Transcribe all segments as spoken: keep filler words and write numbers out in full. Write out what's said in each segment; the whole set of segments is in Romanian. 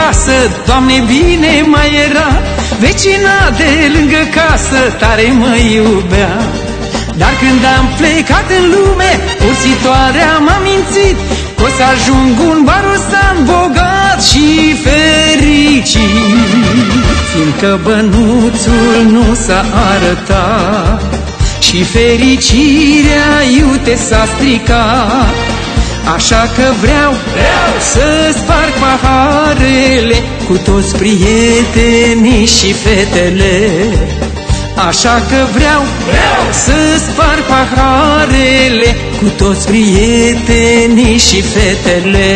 pasă, Doamne, bine mai era. Vecina de lângă casă tare mă iubea. Dar când am plecat în lume, ursitoarea m-a mințit că o să ajung un barosan bogat și fericit. Fiindcă bănuțul nu s-a arătat și fericirea iute s-a stricat, așa că vreau, vreau să sparg paharele cu toți prietenii și fetele. Așa că vreau, vreau să sparg paharele cu toți prietenii și fetele.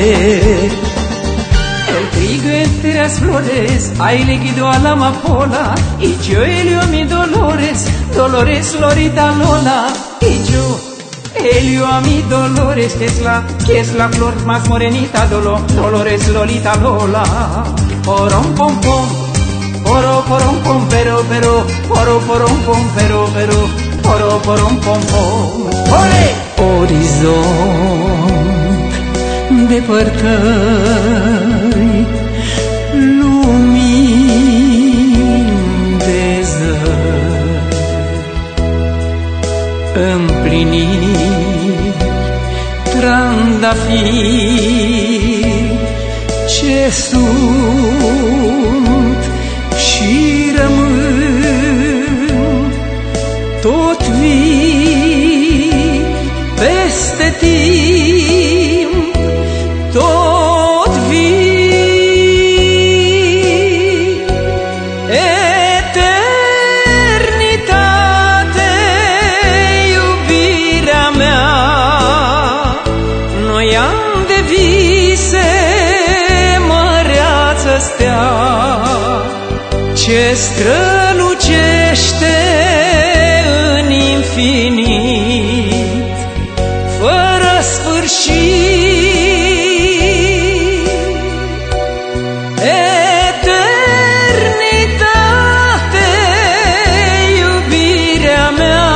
El trigo entre las flores, ha elegido a la amapola, y yo elio mi Dolores, Dolores Lorita Lola. Y yo elio a mi Dolores, que es la, que es la flor más morenita, Dolo, Dolores Lolita Lola. Porom pom pom, poro porom pom, pero pero, poro porom pom, pero pero, poro porom pom pom. Ole! Orizont, depărtări, lumini de zări, împliniri, trandafiri, ce sunt și rămân, tot vii peste timp, tot vii. Eternitate, iubirea mea, noi am de vise, măreață stea, ce strălucește în infinit, fără sfârșit. Eternitate, iubirea mea,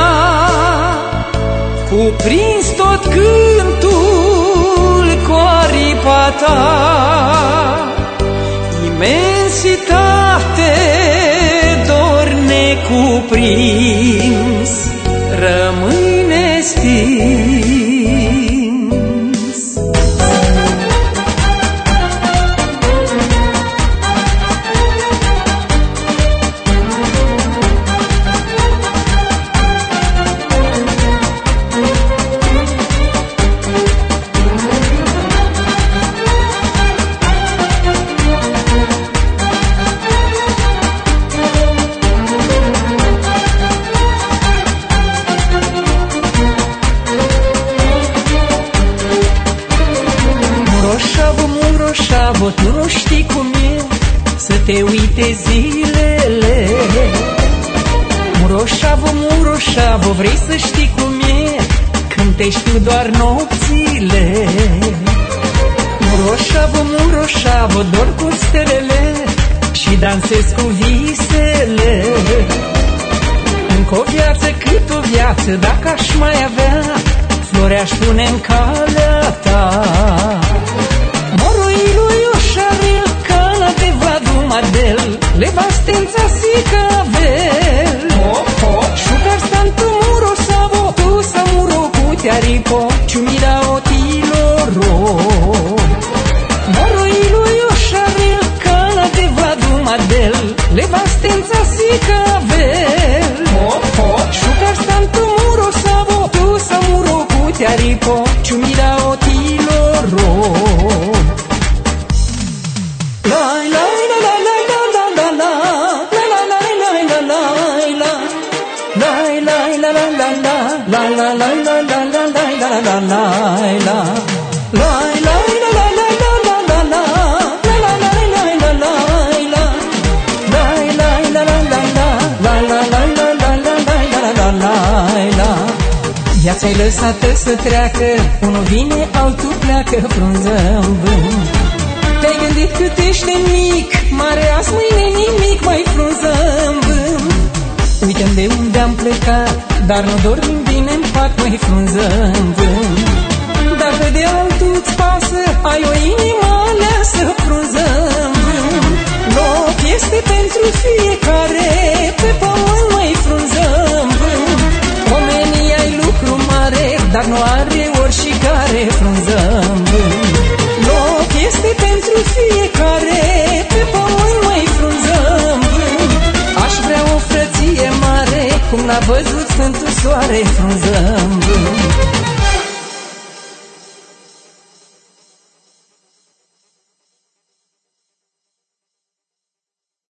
cuprins tot cântul cu aripa ta, imensitate, dor necuprins, rămâne stins. Muroșavo, tu nu știi cum e să te uite zilele. Muroșavo, muroșavo, vrei să știi cum e când te știu doar nopțile. Muroșavo, muroșavo, dor cu stelele și dansez cu visele. Încă o viață, cât o viață, dacă aș mai avea, flori aș pune în calea ta. Madel, levastenza si cavel. Sugar santo muro savo, tu samuro cutiaripo, ciumira otiloro. Moro ilu io sharil, cana de vadu madel, levastenza si cavel. Sugar santo muro savo, tu samuro cutiaripo, ciumira otiloro. Lai lai la la la la la la la la la la la la viața-i lăsată să treacă, unul vine, altul pleacă, frunză în vânt. Te-ai gândit cât ești de mic, mare azi mâine nimic, mai frunză în vânt. Uităm de unde am plecat, dar nu dormim bine în pat, mai frunză în vânt. Dacă de altul-ți pasă, ai o inimă aleasă, frunză în este pentru fiecare, pe pământ mai frunzăm vânt. Omenia ai lucru mare, dar nu are oricare, frunzăm vânt. Loc este pentru fiecare, pe pământ mai frunzăm vânt. Aș vrea o frăție mare, cum n-a văzut Sfântul Soare, frunzăm vânt.